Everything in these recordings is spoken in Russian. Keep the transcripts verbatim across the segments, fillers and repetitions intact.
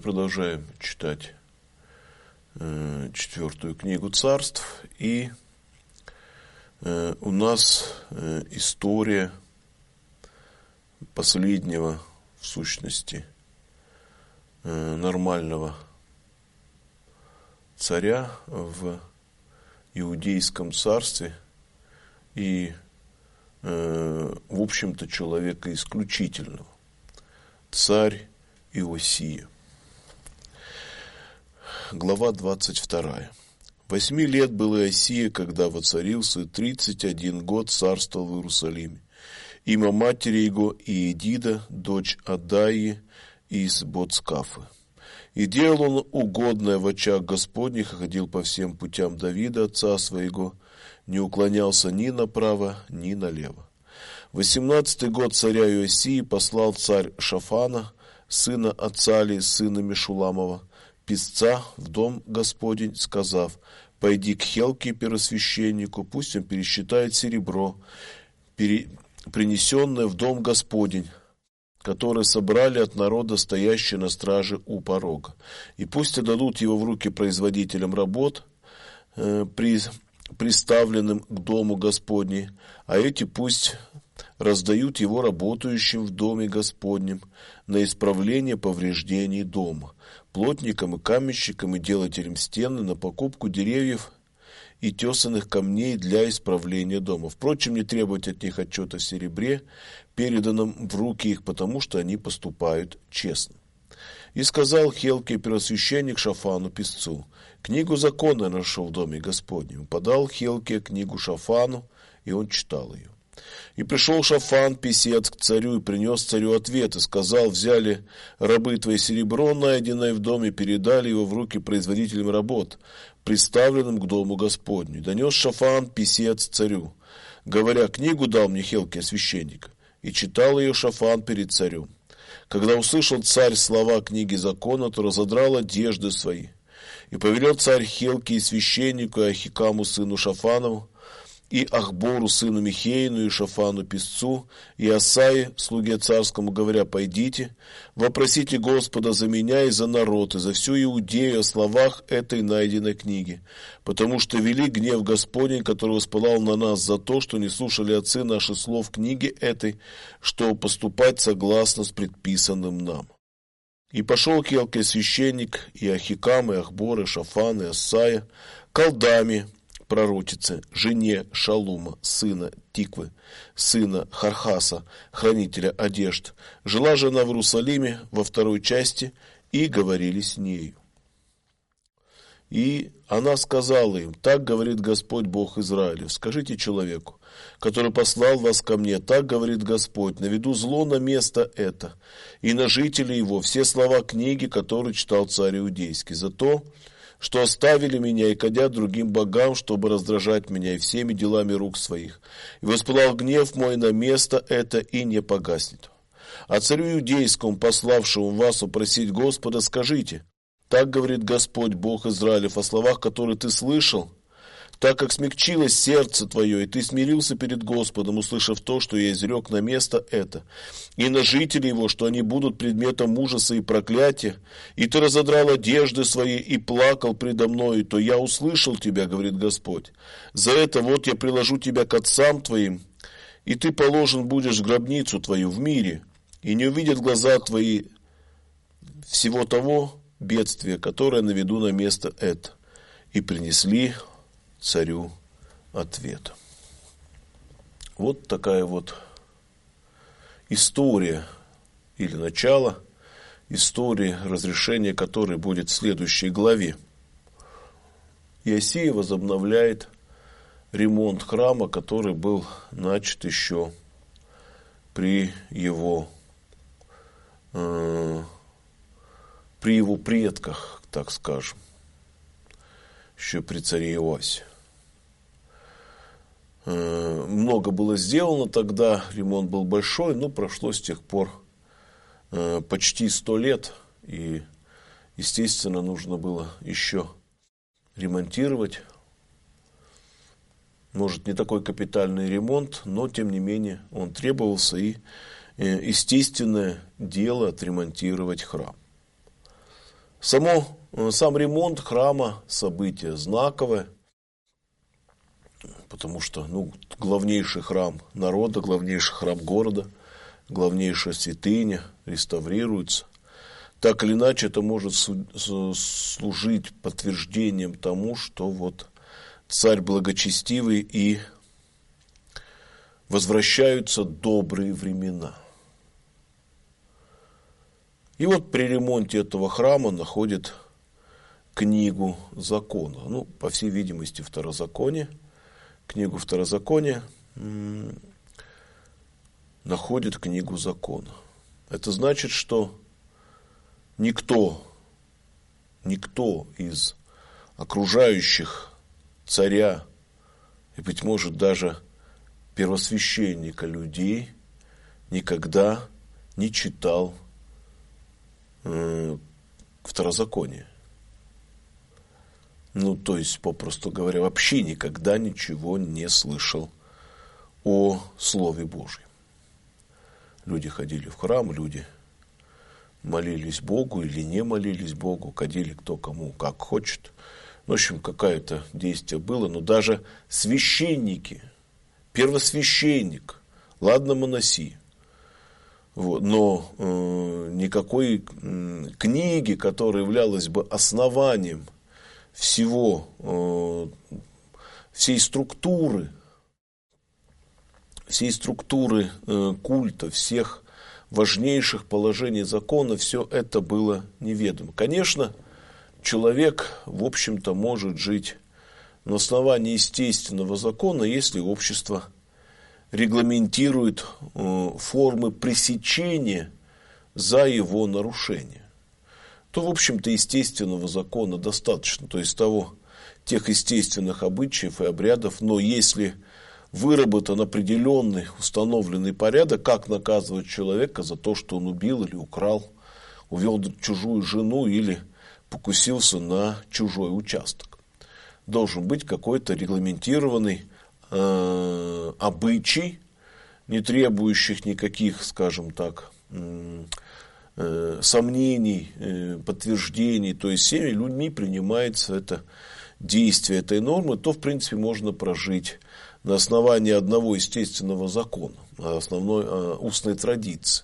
продолжаем читать э, четвертую книгу Царств, и э, у нас э, история последнего, в сущности, э, нормального царя в Иудейском царстве и, э, в общем-то, человека исключительного. Царь Иосия. Глава двадцать вторая. Восьми лет был Иосия, когда воцарился, тридцать один год царствовал в Иерусалиме. Имя матери его Иедида, дочь Адаи из Боцкафы. И делал он угодное в очах Господних, и ходил по всем путям Давида, отца своего, не уклонялся ни направо, ни налево. Восемнадцатый год царя Иосии послал царь Шафана, сына Ацалии, сына Мешуламова, писца в дом Господень, сказав: «Пойди к Хелке, первосвященнику, пусть он пересчитает серебро, пере... принесенное в дом Господень, которые собрали от народа, стоящие на страже у порога, и пусть отдадут его в руки производителям работ, э, при... приставленным к дому Господней, а эти пусть раздают его работающим в доме Господнем на исправление повреждений дома, плотникам и каменщикам и делателям стены, на покупку деревьев и тесаных камней для исправления дома. Впрочем, не требовать от них отчета в серебре, переданном в руки их, потому что они поступают честно». И сказал Хелке, первосвященник, Шафану, писцу: «Книгу закона я нашел в доме Господнем». Подал Хелке книгу Шафану, и он читал ее. И пришел Шафан, писец, к царю, и принес царю ответ, и сказал: «Взяли рабы твои серебро, найденное в доме, передали его в руки производителям работ, приставленным к дому Господню». И донес Шафан, писец, царю, говоря: «Книгу дал мне Хелке, священник». И читал ее Шафан перед царем. Когда услышал царь слова книги закона, то разодрал одежды свои. И повелел царь Хелке и священнику, и Ахикаму, сыну Шафанову, и Ахбору, сыну Михеину, и Шафану, писцу, и Асае, слуге царскому, говоря: «Пойдите, вопросите Господа за меня и за народ, и за всю Иудею о словах этой найденной книги, потому что вели гнев Господень, который воспылал на нас за то, что не слушали отцы наши слов книги этой, что поступать согласно с предписанным нам». И пошел Хелке священник, и Ахикам, и Ахбор, и Шафан, и Асая, колдами, пророчице, жене Шалума, сына Тиквы, сына Хархаса, хранителя одежд. Жила жена в Иерусалиме во второй части, и говорили с нею. И она сказала им: «Так говорит Господь Бог Израилев, скажите человеку, который послал вас ко мне, так говорит Господь, наведу зло на место это, и на жителей его все слова книги, которые читал царь Иудейский, за то, что оставили меня и кадят другим богам, чтобы раздражать меня и всеми делами рук своих. И воспылал гнев мой на место это, и не погаснет. А царю Иудейскому, пославшему вас упросить Господа, скажите: так говорит Господь Бог Израилев о словах, которые ты слышал, так как смягчилось сердце твое, и ты смирился перед Господом, услышав то, что я изрек на место это, и на жителей его, что они будут предметом ужаса и проклятия, и ты разодрал одежды свои и плакал предо мною, то я услышал тебя, говорит Господь. За это вот я приложу тебя к отцам твоим, и ты положен будешь в гробницу твою в мире, и не увидят глаза твои всего того бедствия, которое наведу на место это». И принесли царю ответ. Вот такая вот история или начало истории, разрешение которой будет в следующей главе. Иосия возобновляет ремонт храма, который был начат еще при его, э, при его предках, так скажем, еще при царе Иоасе. Много было сделано тогда, ремонт был большой, но прошло с тех пор почти сто лет, и, естественно, нужно было еще ремонтировать. Может, не такой капитальный ремонт, но, тем не менее, он требовался, и естественное дело отремонтировать храм. Само, сам ремонт храма – событие знаковое, потому что ну, главнейший храм народа, главнейший храм города, главнейшая святыня реставрируется. Так или иначе, это может служить подтверждением тому, что вот царь благочестивый и возвращаются добрые времена. И вот при ремонте этого храма находят книгу закона. Ну, по всей видимости, Второзаконие. Книгу Второзакония м- находят книгу закона. Это значит, что никто, никто из окружающих царя и, быть может, даже первосвященника людей никогда не читал э, Второзаконие. Ну, то есть, попросту говоря, вообще никогда ничего не слышал о Слове Божьем. Люди ходили в храм, люди молились Богу или не молились Богу, ходили кто кому как хочет. В общем, какое-то действие было, но даже священники, первосвященник, ладно, монаси, вот, но э, никакой э, книги, которая являлась бы основанием всего, э, всей структуры, всей структуры э, культа, всех важнейших положений закона, все это было неведомо. Конечно, человек, в общем-то, может жить на основании естественного закона, если общество регламентирует э, формы пресечения за его нарушение. То, в общем-то, естественного закона достаточно, то есть того, тех естественных обычаев и обрядов, но если выработан определенный установленный порядок, как наказывать человека за то, что он убил или украл, увел чужую жену или покусился на чужой участок. Должен быть какой-то регламентированный э, обычай, не требующих никаких, скажем так, э, э, сомнений, э, подтверждений. То есть всеми людьми принимается это действие этой нормы, то, в принципе, можно прожить на основании одного естественного закона, основной э, устной традиции.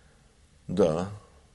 Да,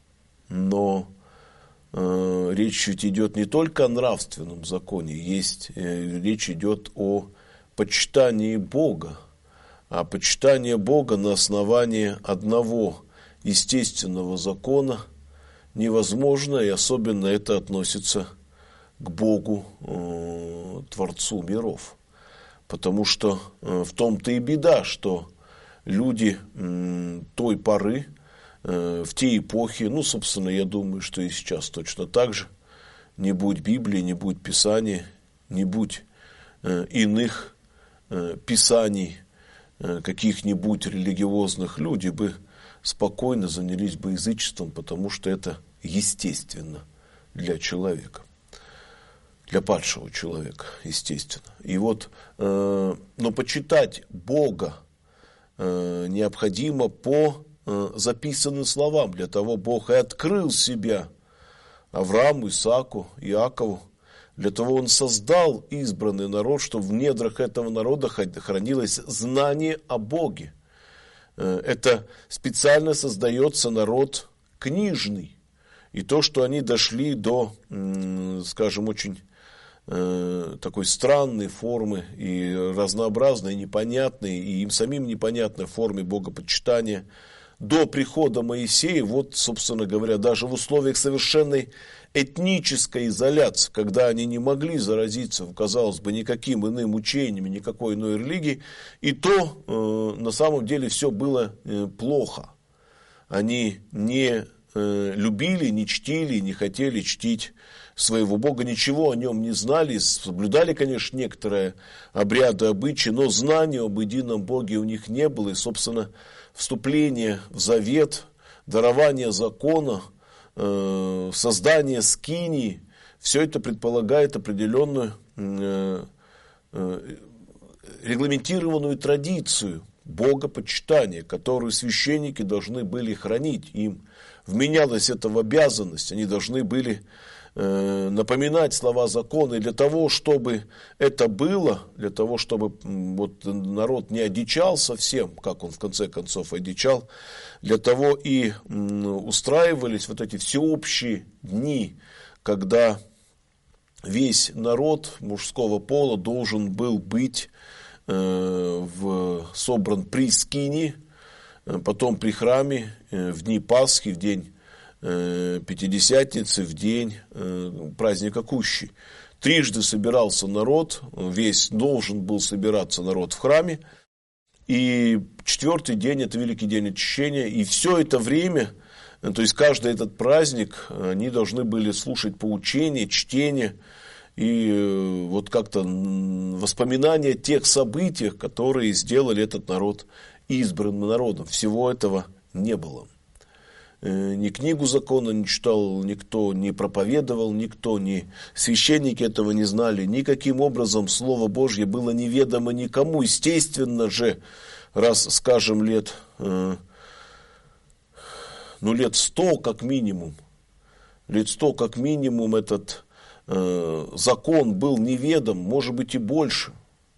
но э, речь ведь идет не только о нравственном законе, есть, э, речь идет о почитании Бога, а почитание Бога на основании одного естественного закона невозможно, и особенно это относится к Богу, э, Творцу миров. Потому что э, в том-то и беда, что люди э, той поры, э, в те эпохи, ну, собственно, я думаю, что и сейчас точно так же, не будь Библии, не будь Писания, не будь э, иных э, писаний э, каких-нибудь религиозных, люди бы спокойно занялись бы язычеством, потому что это естественно для человека. Для падшего человека, естественно. И вот, э, но почитать Бога э, необходимо по э, записанным словам. Для того Бог и открыл себя Аврааму, Исааку, Иакову. Для того Он создал избранный народ, чтобы в недрах этого народа хранилось знание о Боге. Э, это специально создается народ книжный. И то, что они дошли до, э, скажем, очень такой странной формы и разнообразной, непонятной, и им самим непонятной форме богопочитания до прихода Моисея, вот, собственно говоря, даже в условиях совершенной этнической изоляции, когда они не могли заразиться, казалось бы, никаким иным учением, никакой иной религией, и то э, на самом деле все было э, плохо. Они не э, любили, не чтили, не хотели чтить своего Бога, ничего о нем не знали, соблюдали, конечно, некоторые обряды, обычаи, но знания об едином Боге у них не было, и, собственно, вступление в завет, дарование закона, э, создание скинии, все это предполагает определенную э, э, регламентированную традицию богопочитания, которую священники должны были хранить. Им вменялась это в обязанность, они должны были э, напоминать слова закона. И для того, чтобы это было, для того, чтобы вот, народ не одичал совсем, как он в конце концов одичал, для того и м, устраивались вот эти всеобщие дни, когда весь народ мужского пола должен был быть э, в, собран при скинии, потом при храме, э, в дни Пасхи, в день э, Пятидесятницы, в день э, праздника Кущи. Трижды собирался народ, весь должен был собираться народ в храме. И четвертый день – это Великий день очищения. И все это время, то есть каждый этот праздник, они должны были слушать поучения, чтение и вот как-то воспоминания о тех событиях, которые сделали этот народ избранным народом. Всего этого не было. Ни книгу закона не читал, никто не проповедовал, никто, ни священники этого не знали. Никаким образом Слово Божье было неведомо никому. Естественно же, раз, скажем, лет... ну, лет сто как минимум, лет сто как минимум этот э, закон был неведом, может быть и больше.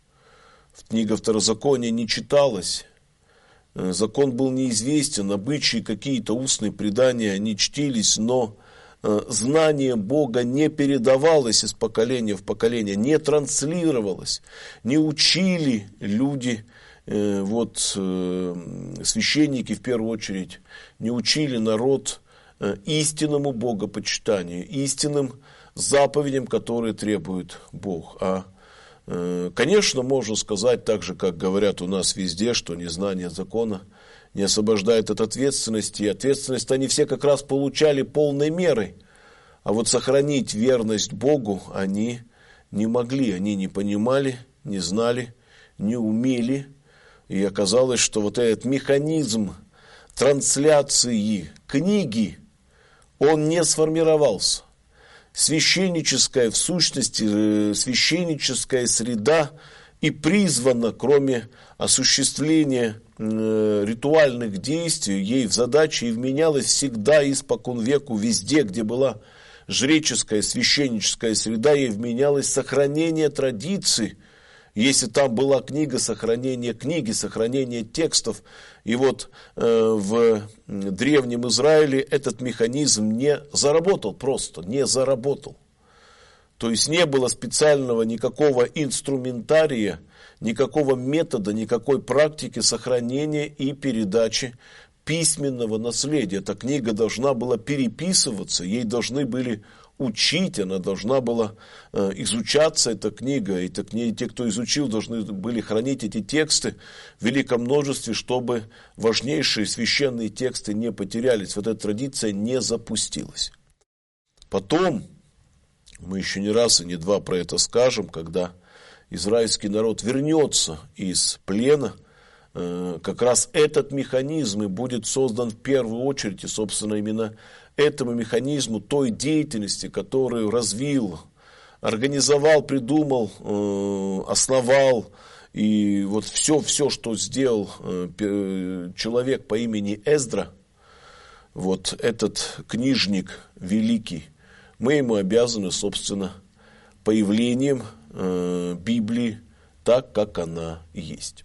Книга Второзакония не читалась, э, закон был неизвестен, обычаи какие-то устные предания, они чтились, но э, знание Бога не передавалось из поколения в поколение, не транслировалось, не учили люди. Вот священники в первую очередь не учили народ истинному богопочитанию, истинным заповедям, которые требует Бог. А, конечно, можно сказать так же, как говорят у нас везде, что незнание закона не освобождает от ответственности. И ответственность они все как раз получали полной мерой. А вот сохранить верность Богу они не могли, они не понимали, не знали, не умели. И оказалось, что вот этот механизм трансляции книги, он не сформировался. Священническая, в сущности, священническая среда и призвана, кроме осуществления ритуальных действий, ей в задачи и вменялась всегда испокон веку, везде, где была жреческая, священническая среда, ей вменялось сохранение традиций. Если там была книга, сохранение книги, сохранение текстов, и вот э, в Древнем Израиле этот механизм не заработал просто, не заработал. То есть не было специального никакого инструментария, никакого метода, никакой практики сохранения и передачи письменного наследия. Эта книга должна была переписываться, ей должны были учить, она должна была э, изучаться, эта книга. И так, не, те, кто изучил, должны были хранить эти тексты в великом множестве, чтобы важнейшие священные тексты не потерялись. Вот эта традиция не запустилась. Потом, мы еще не раз и не два про это скажем, когда израильский народ вернется из плена, э, как раз этот механизм и будет создан в первую очередь, и, собственно, именно этому механизму той деятельности, которую развил, организовал, придумал, э, основал, и вот все, все, что сделал э, человек по имени Эздра, вот этот книжник великий, мы ему обязаны, собственно, появлением э, Библии так, как она есть.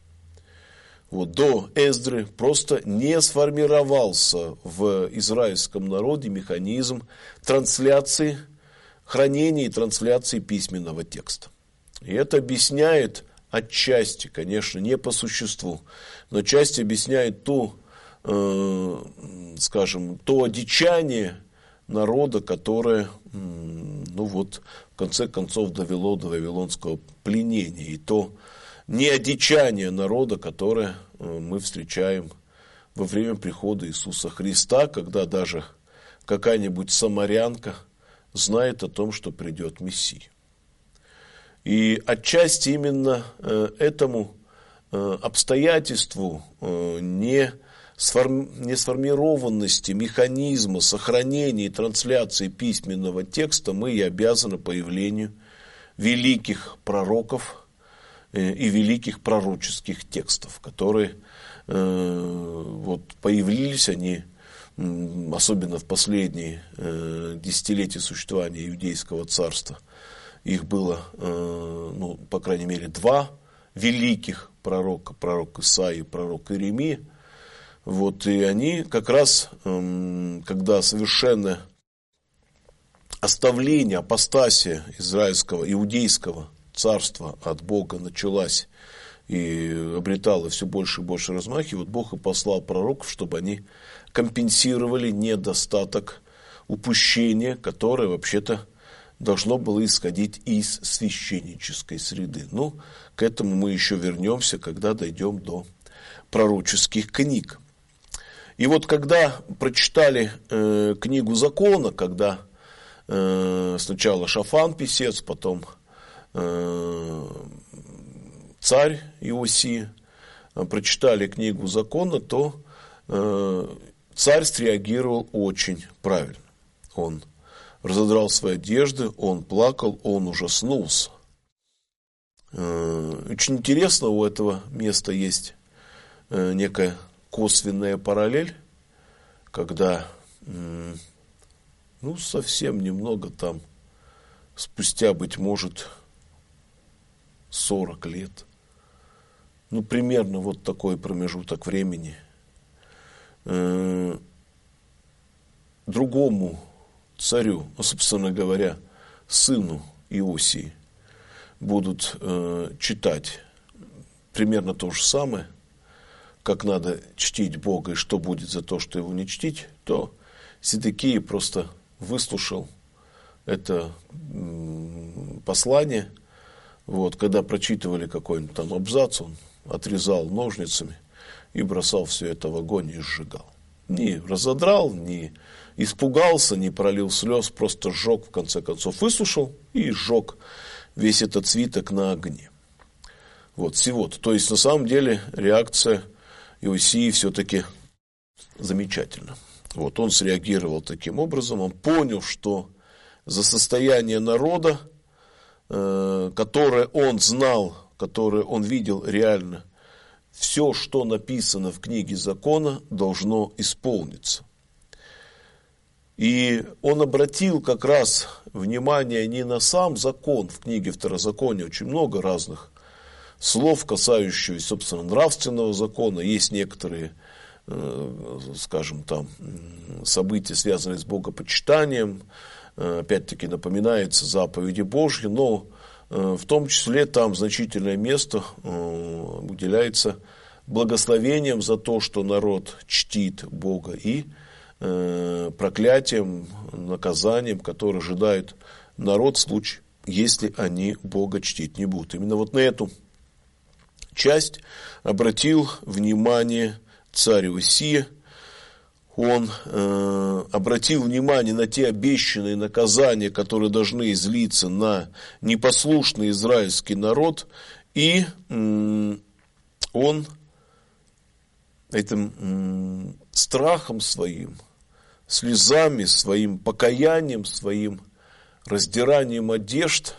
Вот, до Эздры просто не сформировался в израильском народе механизм трансляции, хранения и трансляции письменного текста. И это объясняет отчасти, конечно, не по существу, но отчасти объясняет то, э, скажем, то одичание народа, которое, ну вот, в конце концов довело до вавилонского пленения, и то неодичание народа, которое мы встречаем во время прихода Иисуса Христа, когда даже какая-нибудь самарянка знает о том, что придет Мессия. И отчасти именно этому обстоятельству не несформированности механизма сохранения и трансляции письменного текста мы и обязаны появлению великих пророков, и великих пророческих текстов, которые вот, появились, они, особенно в последние десятилетия существования Иудейского царства, их было, ну, по крайней мере, два великих пророка, пророк Исаия и пророк Иеремия. Вот, и они как раз, когда совершенно оставление, апостасия израильского, иудейского царства от Бога началась и обретала все больше и больше размахи, вот Бог и послал пророков, чтобы они компенсировали недостаток упущения, которое вообще-то должно было исходить из священнической среды. Ну, к этому мы еще вернемся, когда дойдем до пророческих книг. И вот когда прочитали э, книгу закона, когда э, сначала Шафан писец, потом э, царь Иосия э, прочитали книгу закона, то э, царь среагировал очень правильно. Он разодрал свои одежды, он плакал, он ужаснулся. Э, очень интересно, у этого места есть э, некая косвенная параллель, когда, ну, совсем немного там, спустя, быть может, сорок лет, ну, примерно вот такой промежуток времени, другому царю, ну, собственно говоря, сыну Иосии, будут читать примерно то же самое, как надо чтить Бога и что будет за то, что его не чтить, то Сидекия просто выслушал это послание. Вот, когда прочитывали какой-нибудь там абзац, он отрезал ножницами и бросал все это в огонь и сжигал. Не разодрал, не испугался, не пролил слез, просто сжег, в конце концов, выслушал и сжег весь этот свиток на огне. Вот, всего-то. То есть, на самом деле, реакция Иосии все-таки замечательно. Вот, он среагировал таким образом, он понял, что за состояние народа, э, которое он знал, которое он видел реально, все, что написано в книге закона, должно исполниться. И он обратил как раз внимание не на сам закон, в книге Второзакония очень много разных слов, касающихся, собственно, нравственного закона. Есть некоторые, скажем, там, события, связанные с богопочитанием. Опять-таки напоминается заповеди Божьи, но в том числе там значительное место уделяется благословением за то, что народ чтит Бога, и проклятием, наказанием, которое ожидает народ в случае, если они Бога чтить не будут. Именно вот на эту часть обратил внимание царь Иосия. Он э, обратил внимание на те обещанные наказания, которые должны излиться на непослушный израильский народ, и э, он этим э, страхом своим, слезами, своим покаянием, своим раздиранием одежд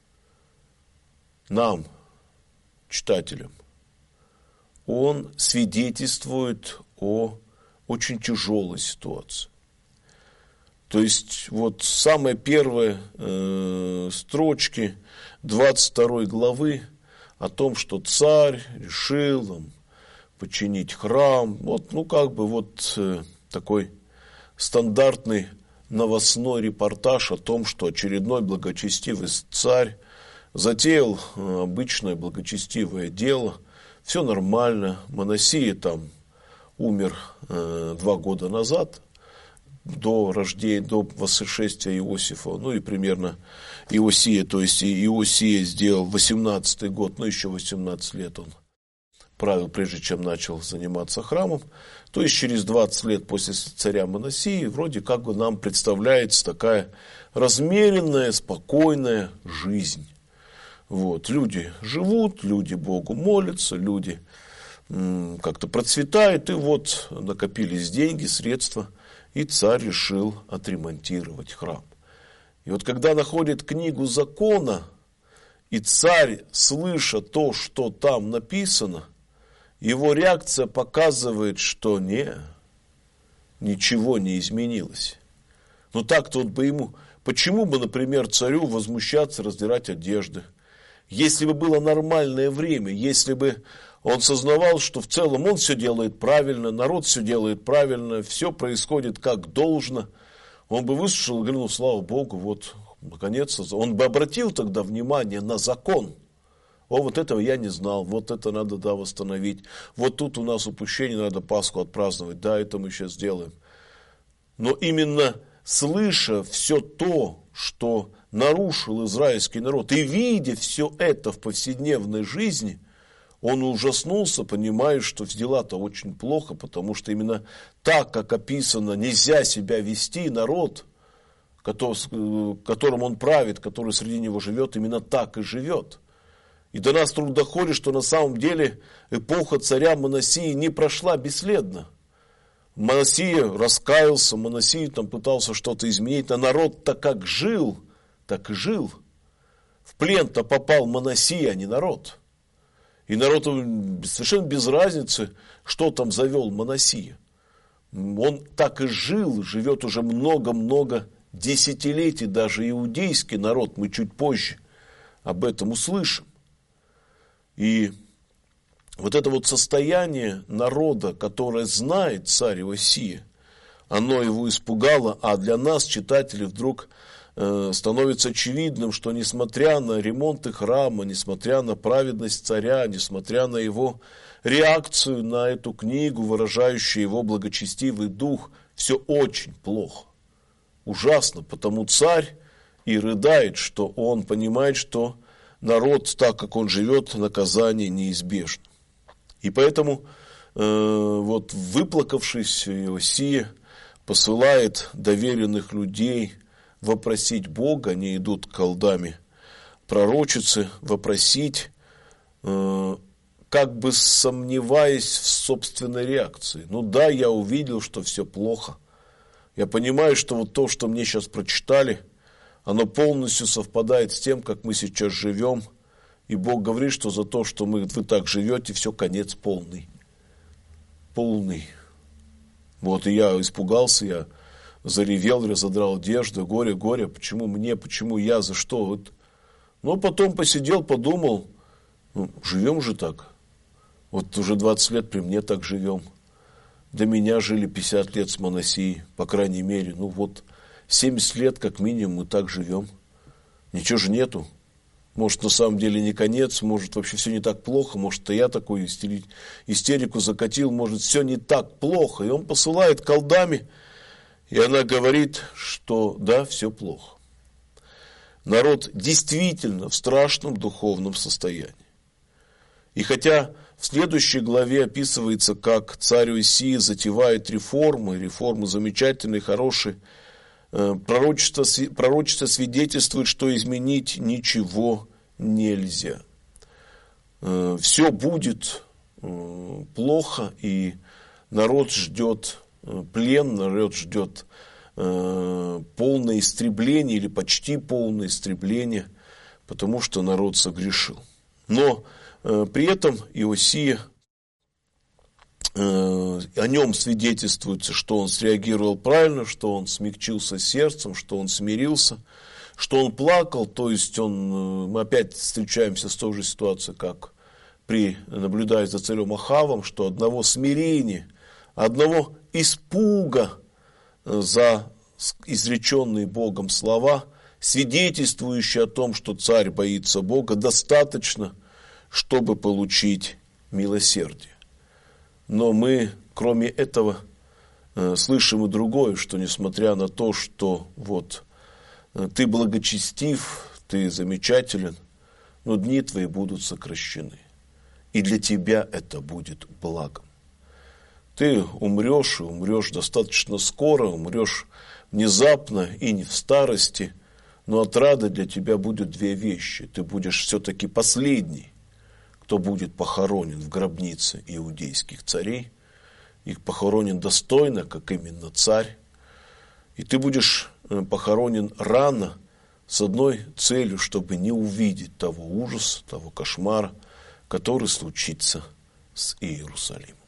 нам, читателям, он свидетельствует о очень тяжелой ситуации. То есть, вот самые первые э, строчки двадцать второй главы о том, что царь решил им починить храм, вот, ну, как бы вот э, такой стандартный новостной репортаж о том, что очередной благочестивый царь затеял э, обычное благочестивое дело, все нормально, Манасия там умер э, два года назад, до рождения, до воскрешения Иосифа, ну и примерно Иосия, то есть Иосия сделал восемнадцатый год, ну еще восемнадцать лет он правил, прежде чем начал заниматься храмом, то есть через двадцать лет после царя Манасии вроде как бы нам представляется такая размеренная, спокойная жизнь. Вот, люди живут, люди Богу молятся, люди как-то процветает, и вот накопились деньги, средства, и царь решил отремонтировать храм. И вот когда находит книгу закона И царь, слыша то, что там написано, его реакция показывает, что не, ничего не изменилось. Ну так-то вот бы ему, почему бы, например, царю возмущаться, раздирать одежды? Если бы было нормальное время, если бы он сознавал, что в целом он все делает правильно, народ все делает правильно, все происходит как должно, он бы выслушал и говорил: ну, слава Богу, вот, наконец-то. Он бы обратил тогда внимание на закон. О, вот этого я не знал, вот это надо, да, восстановить. Вот тут у нас упущение, надо Пасху отпраздновать, да, это мы сейчас сделаем. Но именно слыша все то, что нарушил израильский народ, и видя все это в повседневной жизни, он ужаснулся, понимая, что дела-то очень плохо, потому что именно так, как описано, нельзя себя вести, народ, которым он правит, который среди него живет, именно так и живет. И до нас вдруг доходит, что на самом деле эпоха царя Манасии не прошла бесследно. Манасия раскаялся, Манасия там пытался что-то изменить, а народ-то как жил, так и жил. В плен-то попал Манасия, а не народ. И народ совершенно без разницы, что там завел Манасия. Он так и жил, живет уже много-много десятилетий, даже иудейский народ, мы чуть позже об этом услышим. И вот это вот состояние народа, которое знает царь Иосия, оно его испугало, а для нас, читателей, вдруг э, становится очевидным, что несмотря на ремонты храма, несмотря на праведность царя, несмотря на его реакцию на эту книгу, выражающую его благочестивый дух, все очень плохо, ужасно, потому царь и рыдает, что он понимает, что народ, так как он живет, наказание неизбежно. И поэтому, э, вот выплакавшись, Иосия посылает доверенных людей вопросить Бога, они идут к колдаме пророчицы, вопросить, э, как бы сомневаясь в собственной реакции. Ну да, я увидел, что все плохо. Я понимаю, что вот то, что мне сейчас прочитали, оно полностью совпадает с тем, как мы сейчас живем. И Бог говорит, что за то, что мы, вы так живете, все, конец полный. Полный. Вот, и я испугался, я заревел, я задрал одежду, горе, горе, почему мне, почему я, за что? Вот. Но потом посидел, подумал, ну, живем же так. Вот уже двадцать лет при мне так живем. До меня жили пятьдесят лет с Манасией, по крайней мере. Ну вот, семьдесят лет как минимум мы так живем. Ничего же нету. Может, на самом деле не конец, может, вообще все не так плохо, может, я такую истерику закатил, может, все не так плохо. И он посылает колдаме, и она говорит, что да, все плохо. Народ действительно в страшном духовном состоянии. И хотя в следующей главе описывается, как царь Иосия затевает реформы, реформы замечательные, хорошие, Пророчество, пророчество свидетельствует, что изменить ничего нельзя. Все будет плохо, и народ ждет плен, народ ждет полное истребление или почти полное истребление, потому что народ согрешил. Но при этом Иосия, о нем свидетельствуется, что он среагировал правильно, что он смягчился сердцем, что он смирился, что он плакал, то есть он, мы опять встречаемся с той же ситуацией, как при, наблюдая за царем Ахавом, что одного смирения, одного испуга за изреченные Богом слова, свидетельствующие о том, что царь боится Бога, достаточно, чтобы получить милосердие. Но мы, кроме этого, э, слышим и другое, что несмотря на то, что вот э, ты благочестив, ты замечателен, но дни твои будут сокращены. И для тебя это будет благом. Ты умрешь, и умрешь достаточно скоро, умрешь внезапно и не в старости, но отрада для тебя будет две вещи. Ты будешь все-таки последний, кто будет похоронен в гробнице иудейских царей, их похоронен достойно, как именно царь, и ты будешь похоронен рано, с одной целью, чтобы не увидеть того ужаса, того кошмара, который случится с Иерусалимом.